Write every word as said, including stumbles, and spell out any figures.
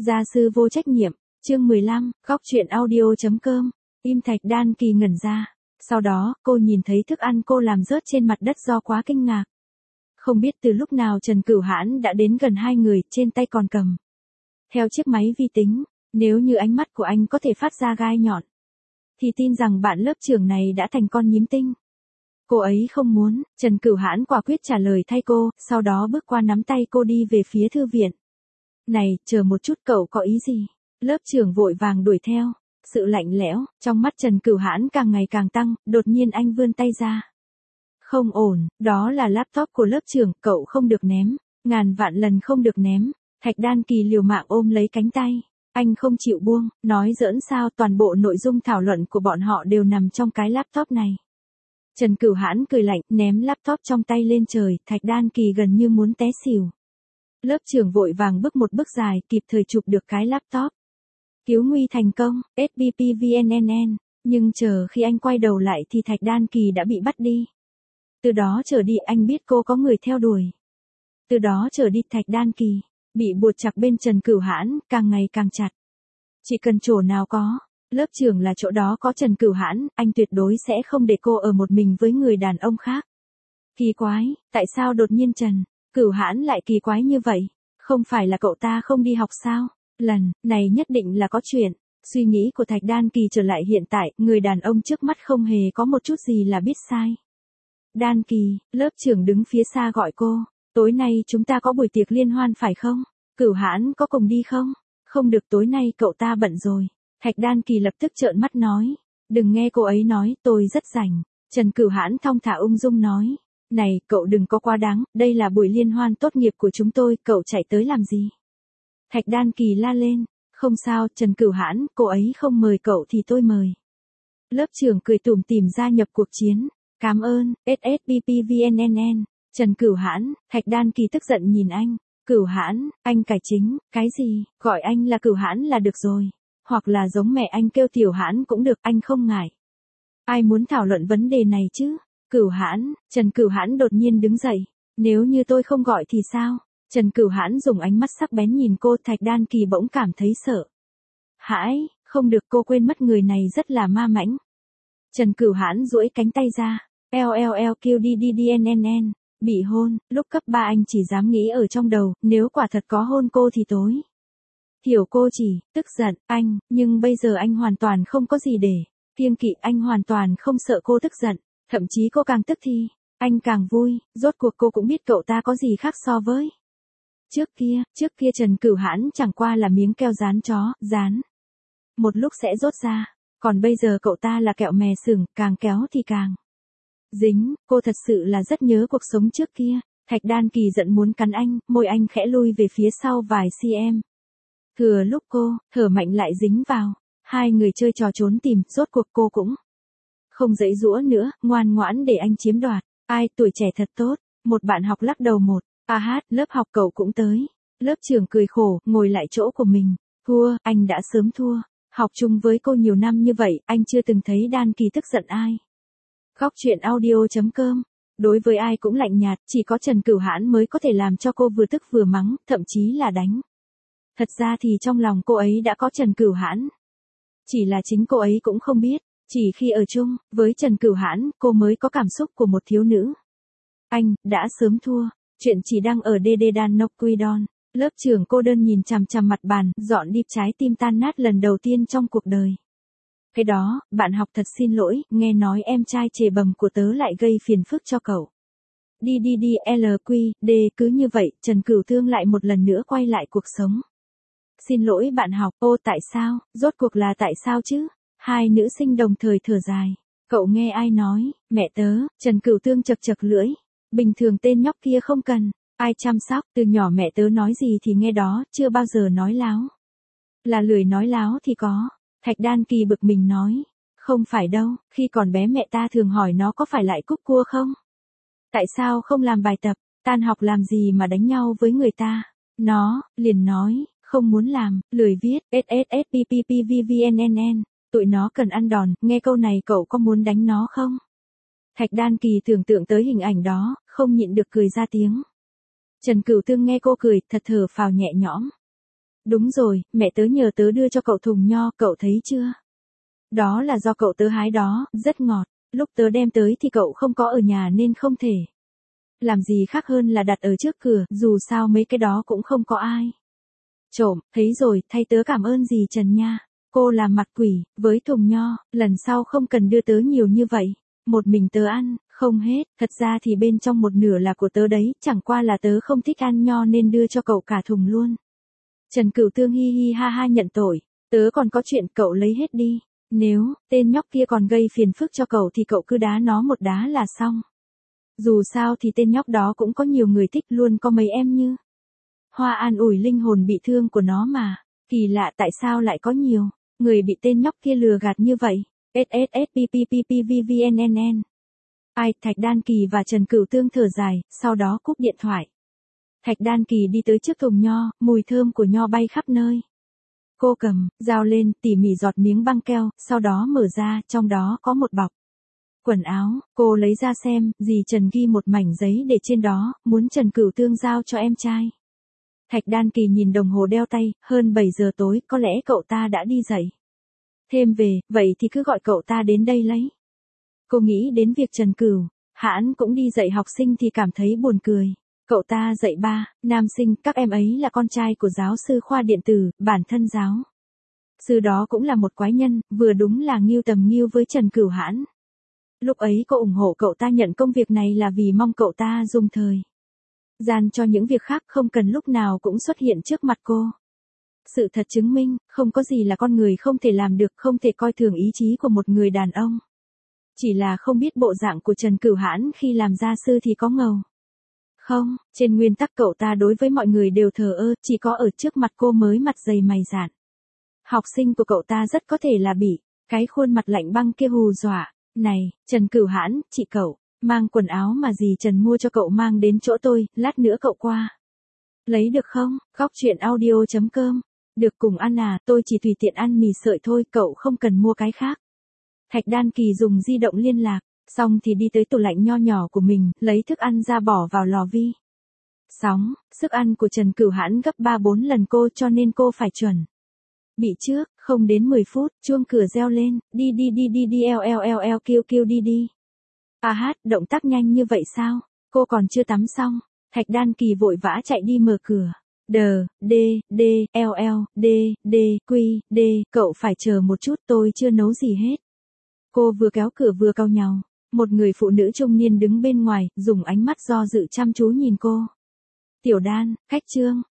Gia sư vô trách nhiệm, chương mười lăm, góc truyện audio.com, im Thạch Đan Kỳ ngẩn ra. Sau đó, cô nhìn thấy thức ăn cô làm rớt trên mặt đất do quá kinh ngạc. Không biết từ lúc nào Trần Cửu Hãn đã đến gần hai người, trên tay còn cầm theo chiếc máy vi tính. Nếu như ánh mắt của anh có thể phát ra gai nhọn, thì tin rằng bạn lớp trưởng này đã thành con nhím tinh. Cô ấy không muốn, Trần Cửu Hãn quả quyết trả lời thay cô, sau đó bước qua nắm tay cô đi về phía thư viện. Này, chờ một chút, cậu có ý gì? Lớp trưởng vội vàng đuổi theo. Sự lạnh lẽo, trong mắt Trần Cửu Hãn càng ngày càng tăng, đột nhiên anh vươn tay ra. Không ổn, đó là laptop của lớp trưởng, cậu không được ném, ngàn vạn lần không được ném. Thạch Đan Kỳ liều mạng ôm lấy cánh tay. Anh không chịu buông, nói giỡn sao, toàn bộ nội dung thảo luận của bọn họ đều nằm trong cái laptop này. Trần Cửu Hãn cười lạnh, ném laptop trong tay lên trời, Thạch Đan Kỳ gần như muốn té xỉu. Lớp trưởng vội vàng bước một bước dài, kịp thời chụp được cái laptop. Cứu nguy thành công, ét bê pê vê en en en, nhưng chờ khi anh quay đầu lại thì Thạch Đan Kỳ đã bị bắt đi. Từ đó trở đi anh biết cô có người theo đuổi. Từ đó trở đi Thạch Đan Kỳ bị buộc chặt bên Trần Cửu Hãn, càng ngày càng chặt. Chỉ cần chỗ nào có lớp trưởng là chỗ đó có Trần Cửu Hãn, anh tuyệt đối sẽ không để cô ở một mình với người đàn ông khác. Kỳ quái, tại sao đột nhiên Trần Cửu Hãn lại kỳ quái như vậy? Không phải là cậu ta không đi học sao? Lần này nhất định là có chuyện. Suy nghĩ của Thạch Đan Kỳ trở lại hiện tại, người đàn ông trước mắt không hề có một chút gì là biết sai. Đan Kỳ, lớp trưởng đứng phía xa gọi cô. Tối nay chúng ta có buổi tiệc liên hoan phải không? Cửu Hãn có cùng đi không? Không được, tối nay cậu ta bận rồi. Thạch Đan Kỳ lập tức trợn mắt nói. Đừng nghe cô ấy nói, tôi rất rảnh. Trần Cửu Hãn thong thả ung dung nói. Này, cậu đừng có quá đáng, đây là buổi liên hoan tốt nghiệp của chúng tôi, cậu chạy tới làm gì? Thạch Đan Kỳ la lên. Không sao, Trần Cửu Hãn, cô ấy không mời cậu thì tôi mời. Lớp trưởng cười tủm tỉm gia nhập cuộc chiến. Cảm ơn, ét ét pê pê vê en en en. Trần Cửu Hãn, Thạch Đan Kỳ tức giận nhìn anh. Cửu Hãn, anh cải chính, cái gì, gọi anh là Cửu Hãn là được rồi. Hoặc là giống mẹ anh kêu Tiểu Hãn cũng được, anh không ngại. Ai muốn thảo luận vấn đề này chứ? Cửu Hãn, Trần Cửu Hãn đột nhiên đứng dậy. Nếu như tôi không gọi thì sao? Trần Cửu Hãn dùng ánh mắt sắc bén nhìn cô, Thạch Đan Kỳ bỗng cảm thấy sợ. Hãi, không được, cô quên mất người này rất là ma mãnh. Trần Cửu Hãn duỗi cánh tay ra. lờ quy đê đê đê en en en. Bị hôn, lúc cấp ba anh chỉ dám nghĩ ở trong đầu, nếu quả thật có hôn cô thì tối. Hiểu cô chỉ, tức giận, anh, nhưng bây giờ anh hoàn toàn không có gì để kiêng kỵ, anh hoàn toàn không sợ cô tức giận, thậm chí cô càng tức thì, anh càng vui, rốt cuộc cô cũng biết cậu ta có gì khác so với. Trước kia, trước kia Trần Cửu Hãn chẳng qua là miếng keo dán chó, dán. Một lúc sẽ rốt ra, còn bây giờ cậu ta là kẹo mè sừng, càng kéo thì càng dính, cô thật sự là rất nhớ cuộc sống trước kia. Thạch Đan Kỳ giận muốn cắn anh, môi anh khẽ lui về phía sau vài cm. Thừa lúc cô, thở mạnh lại dính vào. Hai người chơi trò trốn tìm, rốt cuộc cô cũng không giãy giũa nữa, ngoan ngoãn để anh chiếm đoạt. Ai, tuổi trẻ thật tốt. Một bạn học lắc đầu một. A hát, lớp học cậu cũng tới. Lớp trưởng cười khổ, ngồi lại chỗ của mình. Thua, anh đã sớm thua. Học chung với cô nhiều năm như vậy, anh chưa từng thấy Đan Kỳ tức giận ai. Góc truyện audio.com. Đối với ai cũng lạnh nhạt, chỉ có Trần Cửu Hãn mới có thể làm cho cô vừa tức vừa mắng, thậm chí là đánh. Thật ra thì trong lòng cô ấy đã có Trần Cửu Hãn. Chỉ là chính cô ấy cũng không biết, chỉ khi ở chung với Trần Cửu Hãn, cô mới có cảm xúc của một thiếu nữ. Anh đã sớm thua, chuyện chỉ đang ở đê đê Dan Nóc Quy Don. Lớp trưởng cô đơn nhìn chằm chằm mặt bàn, dọn đi, trái tim tan nát lần đầu tiên trong cuộc đời. Cái đó, bạn học thật xin lỗi, nghe nói em trai chề bầm của tớ lại gây phiền phức cho cậu. Đi đi đi, lờ quy đê, cứ như vậy, Trần Cửu Thương lại một lần nữa quay lại cuộc sống. Xin lỗi bạn học, ô tại sao, rốt cuộc là tại sao chứ? Hai nữ sinh đồng thời thở dài. Cậu nghe ai nói, mẹ tớ, Trần Cửu Thương chật chật lưỡi. Bình thường tên nhóc kia không cần ai chăm sóc, từ nhỏ mẹ tớ nói gì thì nghe đó, chưa bao giờ nói láo. Là lười nói láo thì có. Thạch Đan Kỳ bực mình nói. Không phải đâu, khi còn bé mẹ ta thường hỏi nó có phải lại cúc cua không? Tại sao không làm bài tập, tan học làm gì mà đánh nhau với người ta? Nó, liền nói, không muốn làm, lười viết, ét ét ét pê pê pê vê vê en en en, tụi nó cần ăn đòn, nghe câu này cậu có muốn đánh nó không? Thạch Đan Kỳ tưởng tượng tới hình ảnh đó, không nhịn được cười ra tiếng. Trần Cửu Thương nghe cô cười, thật thở phào nhẹ nhõm. Đúng rồi, mẹ tớ nhờ tớ đưa cho cậu thùng nho, cậu thấy chưa? Đó là do cậu tớ hái đó, rất ngọt. Lúc tớ đem tới thì cậu không có ở nhà nên không thể làm gì khác hơn là đặt ở trước cửa, dù sao mấy cái đó cũng không có ai trộm. Thấy rồi, thay tớ cảm ơn dì Trần nha. Cô làm mặt quỷ, với thùng nho, lần sau không cần đưa tớ nhiều như vậy. Một mình tớ ăn, không hết, thật ra thì bên trong một nửa là của tớ đấy, chẳng qua là tớ không thích ăn nho nên đưa cho cậu cả thùng luôn. Trần Cửu Tương hi hi ha ha nhận tội, tớ còn có chuyện, cậu lấy hết đi. Nếu, tên nhóc kia còn gây phiền phức cho cậu thì cậu cứ đá nó một đá là xong. Dù sao thì tên nhóc đó cũng có nhiều người thích, luôn có mấy em như Hoa an ủi linh hồn bị thương của nó mà. Kỳ lạ tại sao lại có nhiều người bị tên nhóc kia lừa gạt như vậy. ét ét ét pê pê pê pê vê vê en en en. Ai, Thạch Đan Kỳ và Trần Cửu Tương thở dài, sau đó cúp điện thoại. Thạch Đan Kỳ đi tới trước thùng nho, mùi thơm của nho bay khắp nơi. Cô cầm dao lên, tỉ mỉ giọt miếng băng keo, sau đó mở ra, trong đó có một bọc quần áo. Cô lấy ra xem, dì Trần ghi một mảnh giấy để trên đó, muốn Trần Cửu Tương giao cho em trai. Thạch Đan Kỳ nhìn đồng hồ đeo tay, hơn bảy giờ tối, có lẽ cậu ta đã đi dậy thêm về, vậy thì cứ gọi cậu ta đến đây lấy. Cô nghĩ đến việc Trần Cửu Hãn cũng đi dạy học sinh thì cảm thấy buồn cười. Cậu ta dạy ba nam sinh, các em ấy là con trai của giáo sư khoa điện tử, bản thân giáo sư đó cũng là một quái nhân, vừa đúng là nghiêu tầm nghiêu với Trần Cửu Hãn. Lúc ấy cô ủng hộ cậu ta nhận công việc này là vì mong cậu ta dùng thời gian cho những việc khác, không cần lúc nào cũng xuất hiện trước mặt cô. Sự thật chứng minh, không có gì là con người không thể làm được, không thể coi thường ý chí của một người đàn ông. Chỉ là không biết bộ dạng của Trần Cửu Hãn khi làm gia sư thì có ngầu không. Trên nguyên tắc cậu ta đối với mọi người đều thờ ơ, chỉ có ở trước mặt cô mới mặt dày mày dạn. Học sinh của cậu ta rất có thể là bị cái khuôn mặt lạnh băng kia hù dọa. Này, Trần Cửu Hãn, chị cậu, mang quần áo mà dì Trần mua cho cậu mang đến chỗ tôi, lát nữa cậu qua lấy được không? Góc truyện audio chấm com. Được cùng ăn à, tôi chỉ tùy tiện ăn mì sợi thôi, cậu không cần mua cái khác. Thạch Đan Kỳ dùng di động liên lạc, xong thì đi tới tủ lạnh nho nhỏ của mình, lấy thức ăn ra bỏ vào lò vi sóng. Sức ăn của Trần Cửu Hãn gấp ba bốn lần cô, cho nên cô phải chuẩn bị trước. Không đến mười phút, chuông cửa reo lên, đi đi đi đi đi eo eo eo eo kêu kêu đi đi. À hát, động tác nhanh như vậy sao? Cô còn chưa tắm xong. Thạch Đan Kỳ vội vã chạy đi mở cửa. Đờ, đê, đê, eo eo, đê, đê, quy, đê, cậu phải chờ một chút, tôi chưa nấu gì hết. Cô vừa kéo cửa vừa cau nhàu. Một người phụ nữ trung niên đứng bên ngoài, dùng ánh mắt do dự chăm chú nhìn cô. Tiểu Đan, khách trương.